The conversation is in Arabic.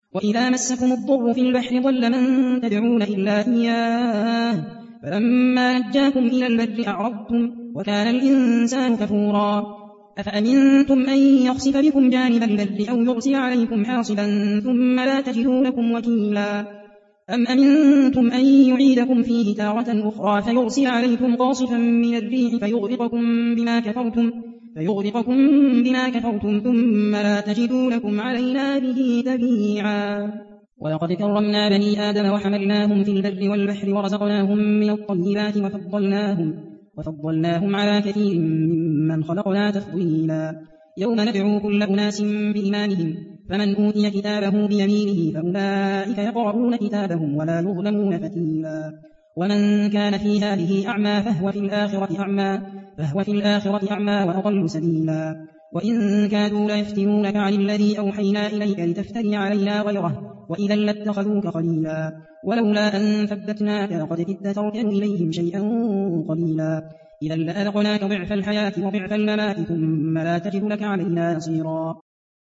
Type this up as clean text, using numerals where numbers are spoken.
وإذا مسكم الضر في البحر ضل من تدعون إلا إياه فلما نجاكم إلى البر أعرضتم وكان الإنسان كفورا أفأمنتم أن يخسف بكم جانب البر أو يرسل عليكم حاصبا ثم لا تجدوا لكم وكيلا أم أمنتم أن يعيدكم فيه تارة أخرى فيرسل عليكم قاصفا من الريح فيغرقكم بما كفرتم ثم لا تجدوا لكم علينا به تبيعا ولقد كرمنا بني آدم وحملناهم في البر والبحر ورزقناهم من الطيبات وفضلناهم على كثير ممن خلقنا تفضيلا يوم ندعو كل أناس بإيمانهم فمن أوتي كتابه بيمينه فأولئك يقرؤون كتابهم ولا يظلمون فتيلا ومن كان في هذه أعمى فهو في الآخرة أعمى وأضل سبيلا وإن كادوا ليفتنونك عن الذي أوحينا إليك لتفتري علينا غيره وإذا لاتخذوك خليلا ولولا أن ثبتناك لقد كدت تركن إليهم شيئا قليلا إذا لأذقناك ضعف الحياة وضعف الممات ثم لا تجد لك علينا نصيرا